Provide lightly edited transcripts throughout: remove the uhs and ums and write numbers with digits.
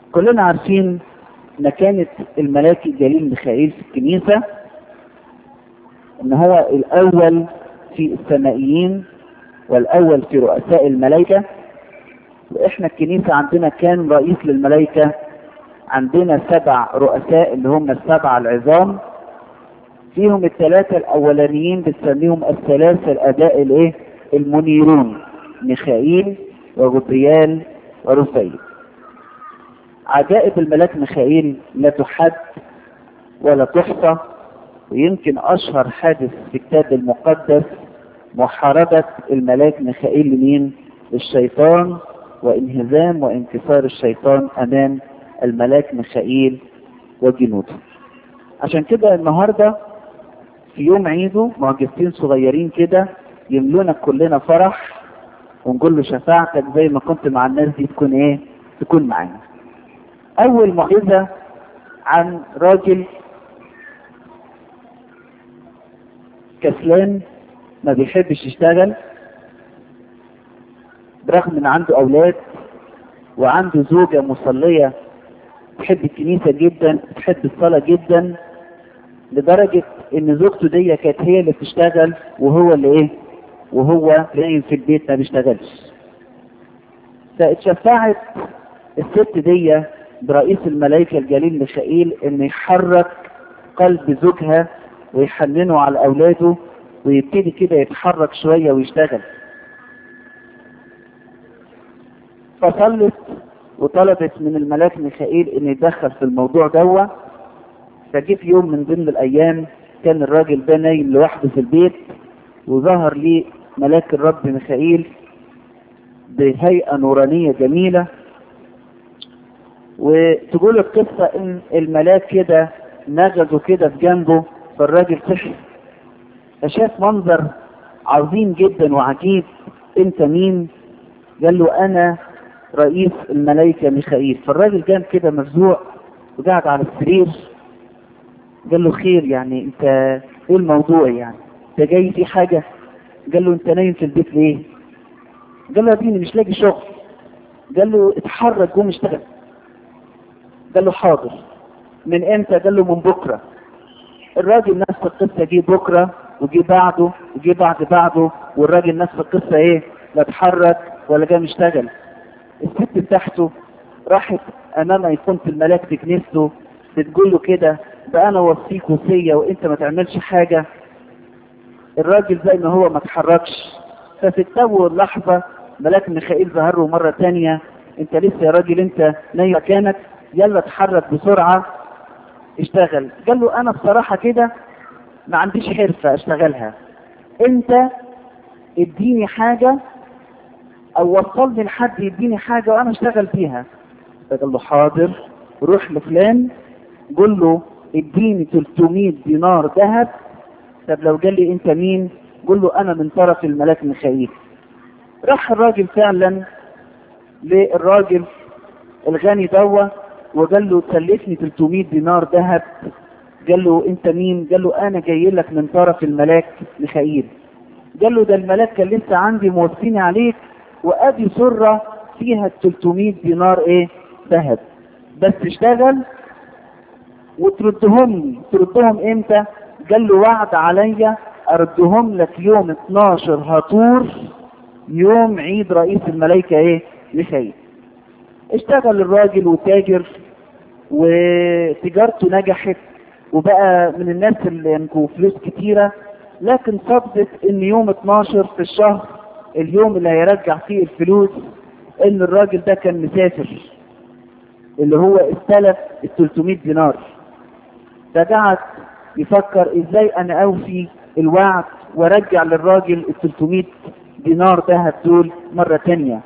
كلنا عارفين مكانة الملاك الجليل ميخائيل في الكنيسة، ان هو الاول في السمائيين والاول في رؤساء الملائكة. واحنا الكنيسة عندنا كان رئيس للملائكة، عندنا 7 رؤساء اللي هم ال7 العظام، فيهم ال3 الاولانيين بنسميهم الثلاثة الاداء المنيرون، ميخائيل وغبريال ورفائيل. عجائب الملاك ميخائيل لا تحد ولا تحصى، ويمكن اشهر حادث في الكتاب المقدس محاربة الملاك ميخائيل لمين؟ الشيطان، وانهزام وانكسار الشيطان امام الملاك ميخائيل وجنوده. عشان كده النهارده في يوم عيده معجزتين صغيرين كده يملونا كلنا فرح، ونقول له شفاعتك زي ما كنت مع الناس دي تكون معانا. اول معجزة عن راجل كسلان ما بيحبش يشتغل، برغم ان عنده اولاد وعنده زوجة مصلية تحب الكنيسة جدا، تحب الصلاة جدا، لدرجة ان زوجته دي كانت هي اللي بتشتغل وهو اللي وهو نايم في البيت ما بيشتغلش. فاتشفعت الست دي برئيس الملائكة الجليل ميخائيل ان يحرك قلب زوجها ويحننه على اولاده ويبتدي كده يتحرك شوية ويشتغل. فصلت وطلبت من الملاك ميخائيل ان يتدخل في الموضوع دوا. فجه في يوم من ضمن الايام كان الراجل ده نايم لوحده في البيت، وظهر لي ملاك الرب ميخائيل بهيئة نورانية جميلة. وتقول القصة ان الملاك كده نغزه كده في جنبه، فالراجل صحي فشاف منظر عظيم جدا وعجيب. انت مين؟ قال له انا رئيس الملائكة ميخائيل. فالراجل قام كده مفزوع وقعد على السرير. قال له خير، يعني انت ايه الموضوع؟ يعني انت جاي في حاجة؟ قال له انت نايم في البيت ليه؟ قال له يا ابني مش لاقي شغل. قال له اتحرك قوم اشتغل. قال له حاضر. من امتى؟ قال له من بكرة. الراجل نفس القصة جه بكرة وجه بعده وجه بعده، والراجل نفس القصة لا اتحرك ولا جه مشتغل. الست بتاعته راحت امام ايقونة الملاك في كنيسته بتقول له كده بقى انا وصيك وصية وانت ما تعملش حاجة. الراجل زي ما هو ما اتحركش. ففي التو اللحظة ملاك ميخائيل ظهر له مرة تانية، انت لسه يا راجل انت نايم مكانك، يلا اتحرك بسرعة اشتغل. قال له انا بصراحة كده ما عنديش حرفة اشتغلها، انت اديني حاجة او وصلني لحد يديني حاجة وانا اشتغل فيها. فقال له حاضر، روح لفلان قول له اديني 300 دينار ذهب. طب لو قال لي انت مين؟ قول له انا من طرف الملاك ميخائيل. راح الراجل فعلا للراجل الغني دوا وقال له تسلفني 300 دينار ذهب. قال له انت مين؟ قال له انا جاي لك من طرف الملاك ميخائيل. قال له ده الملاك كان لسه عندي موصيني عليك، وادي سرة فيها 300 دينار ذهب، بس اشتغل وتردهم لي. تردهم امتى؟ قال له وعد عليا اردهم لك يوم 12 هطور، يوم عيد رئيس الملائكة ميخائيل. اشتغل الراجل وتاجر وتجارته نجحت وبقى من الناس اللي يملكوا فلوس كتيرة. لكن صدت ان يوم 12 في الشهر، اليوم اللي هيرجع فيه الفلوس، ان الراجل ده كان مسافر اللي هو استلف 300 دينار. فقعد يفكر ازاي انا اوفي الوعد وارجع للراجل 300 دينار ذهب دول مرة تانية.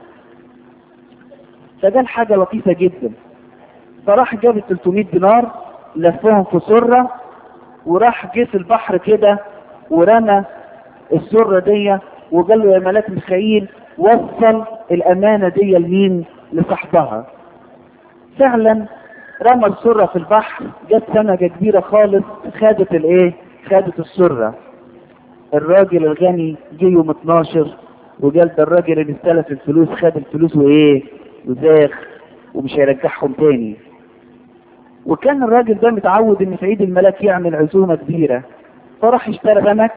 فقال حاجة لطيفة جدا. فراح جاب 300 دينار لفهم في سرة، وراح جه في البحر كده ورمى السرة دي، وقال له يا ملاك ميخائيل وصل الامانة دي لمين؟ لصاحبها. فعلا رمى السرة في البحر، جت سمكة كبيرة خالص خدت السرة. الراجل الغني جه يوم 12 وقال ده الراجل اللي استلف الفلوس خد الفلوس وزاخ. ومش هيرجعهم تاني. وكان الراجل ده متعود ان في عيد الملاك يعمل عزومة كبيرة، فراح اشترى سمك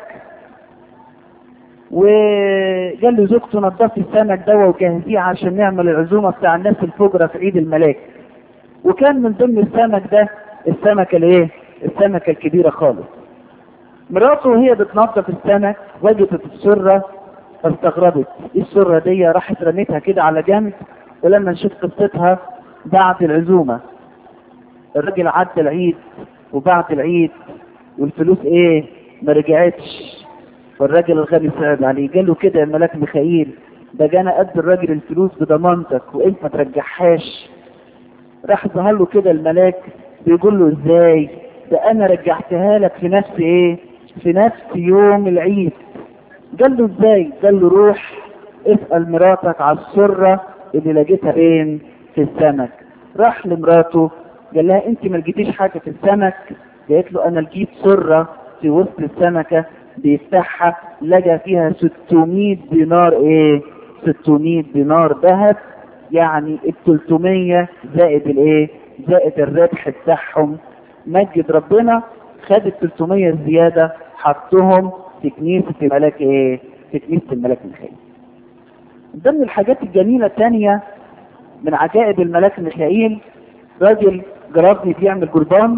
وقال له زوجته نضفي السمك ده وجهزيه عشان نعمل العزومة بتاع الناس الفجرة في عيد الملاك. وكان من ضمن السمك ده السمكة الايه؟ السمكة الكبيرة خالص. مراته وهي بتنظف السمك وجدت السرة، فاستغربت ايه السرة دي، راحت رميتها كده على جنب. ولما نشوف قصتها بعد العزومة، الراجل عدى العيد وبعد العيد والفلوس ايه؟ ما رجعتش. فالراجل الغني صعب عليه، قال له كده يا ملاك ميخائيل، ده جانا قد الراجل الفلوس بضمانتك وانت ما ترجعهاش. راح ظهر له كده الملاك بيقول له ازاي؟ ده انا رجعتها لك في نفس ايه؟ في نفس يوم العيد. قال له ازاي؟ قال له روح اسأل مراتك على السرة اللي لقيتها فين؟ في السمك. راح لمراته قال لها انت ما لقيتيش حاجة في السمك؟ قالت له انا لقيت سرة في وسط السمكة بيفتحها لقى فيها 600 دينار ايه؟ 600 دينار ذهب. يعني ال 300 زائد الايه؟ زائد الربح بتاعهم. مجد ربنا، خد ال 300 الزيادة حطهم في كنيسة الملاك ايه؟ في كنيسة الملاك ميخائيل. ضمن الحاجات الجميلة الثانية من عجائب الملاك ميخائيل، راجل جربني بيعمل قربان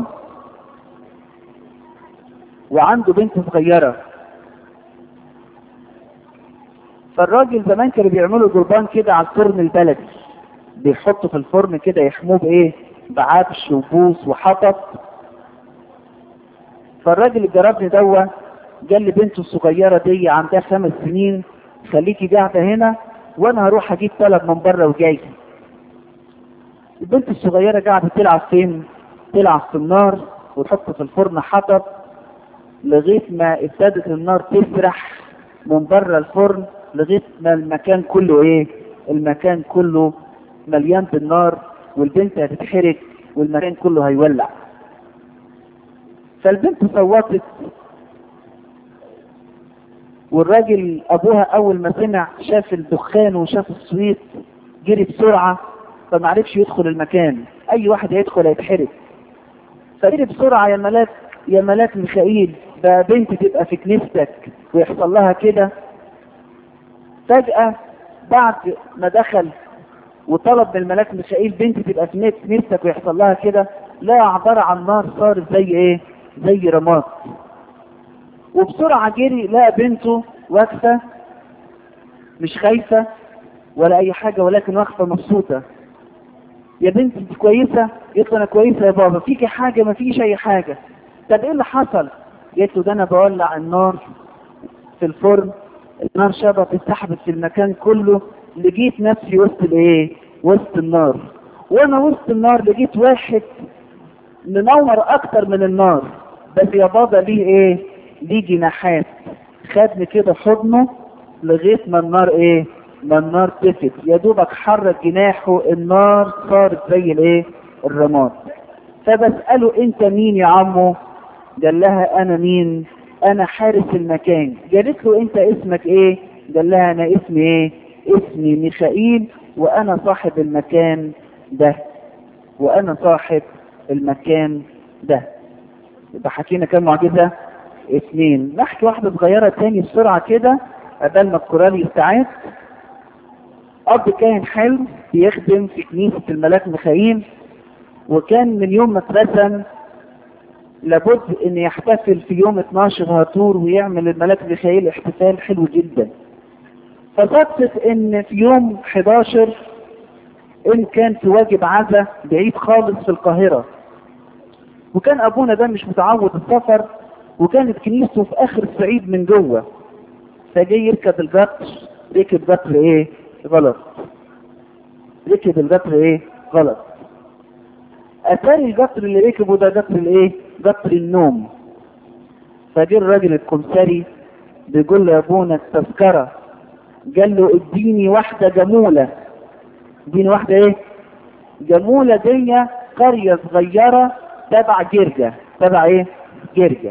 وعنده بنت صغيرة. فالراجل زمان كانوا بيعملوا قربان كده على الفرن البلدي، بيحطوا في الفرن كده يحموه بايه؟ بعفش وبوس وحطب. فالراجل اللي جربني دوا قال لي بنته الصغيرة دي عندها 5 سنين، خليكي قاعدة هنا وانا هروح اجيب طلب من بره وجاي. البنت الصغيرة قاعدة تلعب فين؟ تلعب في النار وتحط في الفرن حطب لغاية ما ابتدت النار تسرح من بره الفرن لغاية ما المكان كله ايه؟ المكان كله مليان بالنار والبنت هتتحرق والمكان كله هيولع. فالبنت صوتت، والراجل ابوها اول ما سمع شاف الدخان وشاف الصويت جري بسرعة، فما عرفش يدخل المكان، اي واحد هيدخل هيتحرق. فجري بسرعة يا ملاك، يا ملاك ميخائيل، ده بنت تبقى في كنيستك ويحصل لها كده. فجأة بعد ما دخل وطلب من الملاك ميخائيل بنت تبقى في كنيستك ويحصل لها كده، لا عبارة عن نار صارت زي ايه؟ زي رماد. وبسرعة جري لقى بنته واقفة مش خايفة ولا اي حاجة، ولكن واقفة مبسوطة. يا بنتي انت كويسة؟ قلت له انا كويسة يا بابا. فيكي حاجة؟ ما فيش اي حاجة. طب ايه اللي حصل؟ قلت له ده انا بولع النار في الفرن، النار شبط اتسحبت في المكان كله، لقيت نفسي وسط الايه؟ وسط النار. وانا وسط النار لقيت واحد منور اكتر من النار، بس يا بابا ليه ايه؟ ليه جناحات. خدني كده حضنه لغايه ما النار ايه؟ ما النار تفت، يا دوبك حرك جناحه النار صارت زي الايه؟ الرماد. فبسأله انت مين يا عمو؟ قال لها انا مين؟ انا حارس المكان. قالت له انت اسمك ايه؟ قال لها انا اسمي ايه؟ اسمي ميخائيل وانا صاحب المكان ده، وانا صاحب المكان ده. يبقى حكينا كم معجزة؟ 2. نحكي واحدة صغيرة تاني بسرعة كده قبل ما الكورال يستعاد. اب كان حلو بيخدم في كنيسة الملاك ميخائيل، وكان من يوم ما اترسم لابد ان يحتفل في يوم 12 هاتور ويعمل الملاك ميخائيل احتفال حلو جدا. فصدفت ان في يوم 11 ان كان في واجب عزا بعيد خالص في القاهرة، وكان ابونا ده مش متعود السفر، وكانت كنيسته في اخر الصعيد من جوه. فجاي يركب القطر، ركب قطر ايه؟ غلط. ركب القطر ايه؟ غلط. اتاري القطر اللي ركبه ده قطر الايه؟ قطر النوم. فجاء الراجل الكمساري بيقول له يا ابونا التذكرة. قال له اديني واحدة جمولة. اديني واحدة ايه؟ جمولة دي قرية صغيرة تبع جرجة. تبع ايه؟ جرجة.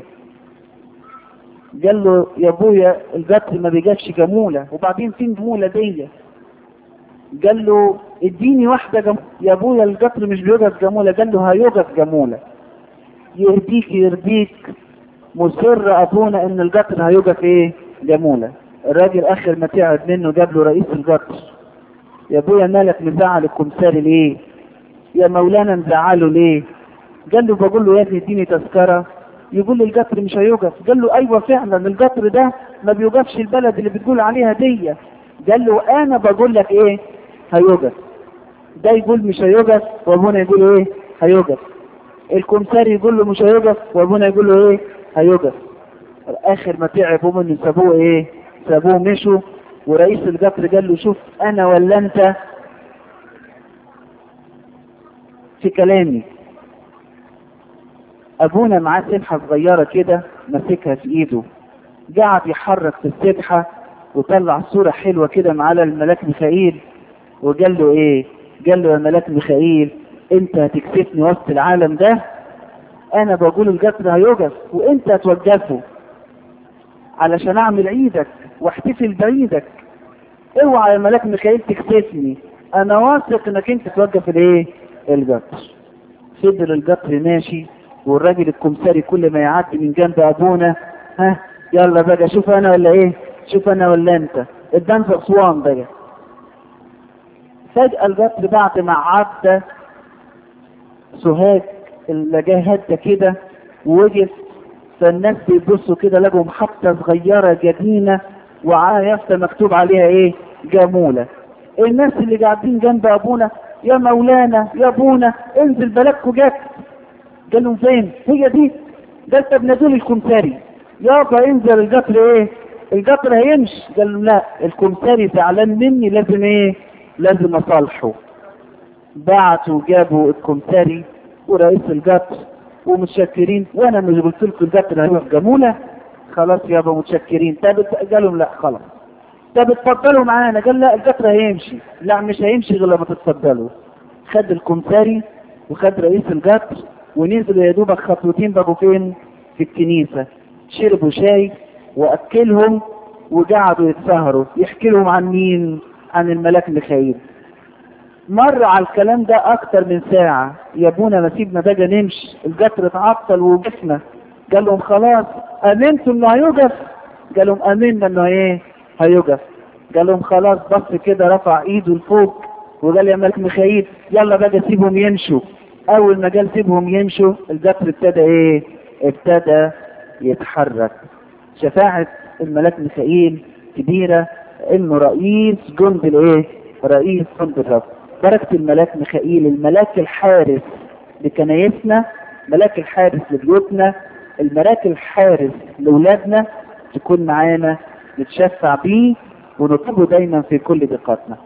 قال له يا ابويا القطر ما بيجابش جمولة، وبعدين فين جمولة دي؟ قال له اديني واحدة جمولة. يا ابويا القطر مش بيوقف جمولة. قال له هيوقف جمولة. يهديك يرضيك، مصر ابونا ان القطر هيوقف ايه؟ جمولة. الراجل اخر ما تعب منه جاب له رئيس القطر. يا ابويا مالك مزعل الكمساري ليه؟ يا مولانا مزعله ليه؟ قال له بقول له يا ابني اديني تذكرة. يقول لي القطر مش هيوقف. قال له ايوه فعلا القطر ده ما بيوقفش البلد اللي بتقول عليها دي. قال له انا بقول لك ايه؟ هيوقف. ده يقول مش هيوقف وابونا يقول ايه؟ هيوقف. الكمساري يقول له مش هيوقف وابونا يقول له ايه؟ هيوقف. اخر ما تعبوا منه سابوه ايه؟ سابوه مشوا. ورئيس القطر قال له شوف انا ولا انت في كلامي. ابونا معاه سبحة صغيرة كده ماسكها في ايده، قاعد يحرك في السبحة وطلع صورة حلوة كده معاه الملاك ميخائيل. وقال له ايه؟ قال له يا ملاك ميخائيل انت هتكسفني وسط العالم ده؟ انا بقول القطر هيوقف وانت هتوقفه علشان اعمل عيدك واحتفل بعيدك. اوعى يا ملاك ميخائيل تكسفني، انا واثق انك انت توقف الايه؟ القطر. فضل القطر ماشي، والراجل الكمساري كل ما يعدي من جنب ابونا ها يلا بقى شوف انا ولا ايه؟ شوف انا ولا انت؟ قدام في اسوان بقى. فجأة القطر بعد ما عدى سوهاج اللي جاي هدى كده ووقف، فالناس بيبصوا كده لقوا محطة صغيرة جدينة وعلى يافطة مكتوب عليها ايه؟ جمولة. الناس اللي قاعدين جنب ابونا يا مولانا يا ابونا انزل بلدكوا جت. قال لهم فين؟ هي دي. ده انت بنادول الكمساري يابا انزل القطر ايه؟ القطر هيمشي. قال لهم لا الكمساري زعلان مني لازم ايه؟ لازم اصالحه. بعتوا جابوا الكمساري ورئيس القطر ومتشكرين. وانا مش قلت لكم القطر هيروح جمولة؟ خلاص يابا متشكرين. طب قالوا لا خلاص. طب اتفضلوا معانا. قال لا القطر هيمشي. لا مش هيمشي غير لما تتفضلوا. خد الكمساري وخد رئيس القطر ونزلوا يا دوبك خطوتين بقوا فين؟ في الكنيسة. شربوا شاي واكلهم وقعدوا يتسهروا يحكي لهم عن مين؟ عن الملاك ميخائيل. مر على الكلام ده اكتر من ساعة. يا ابونا ما سيبنا بقى نمشي، القطر اتعطل ووقفنا. قال لهم خلاص امنتوا انه هيوقف؟ قال لهم امنا انه ايه؟ هيوقف. قال لهم خلاص. بص كده رفع ايده لفوق وقال يا ملاك ميخائيل يلا بقى سيبهم يمشوا. اول ما قال سيبهم يمشوا القطر ابتدى ايه؟ ابتدى يتحرك. شفاعة الملاك ميخائيل كبيرة انه رئيس جند الايه؟ رئيس جند الرب. بركة الملاك ميخائيل الملاك الحارس لكنايسنا، ملاك الحارس لبيوتنا، الملاك الحارس لأولادنا، تكون معانا نتشفع بيه ونطلبه دايما في كل دقاتنا.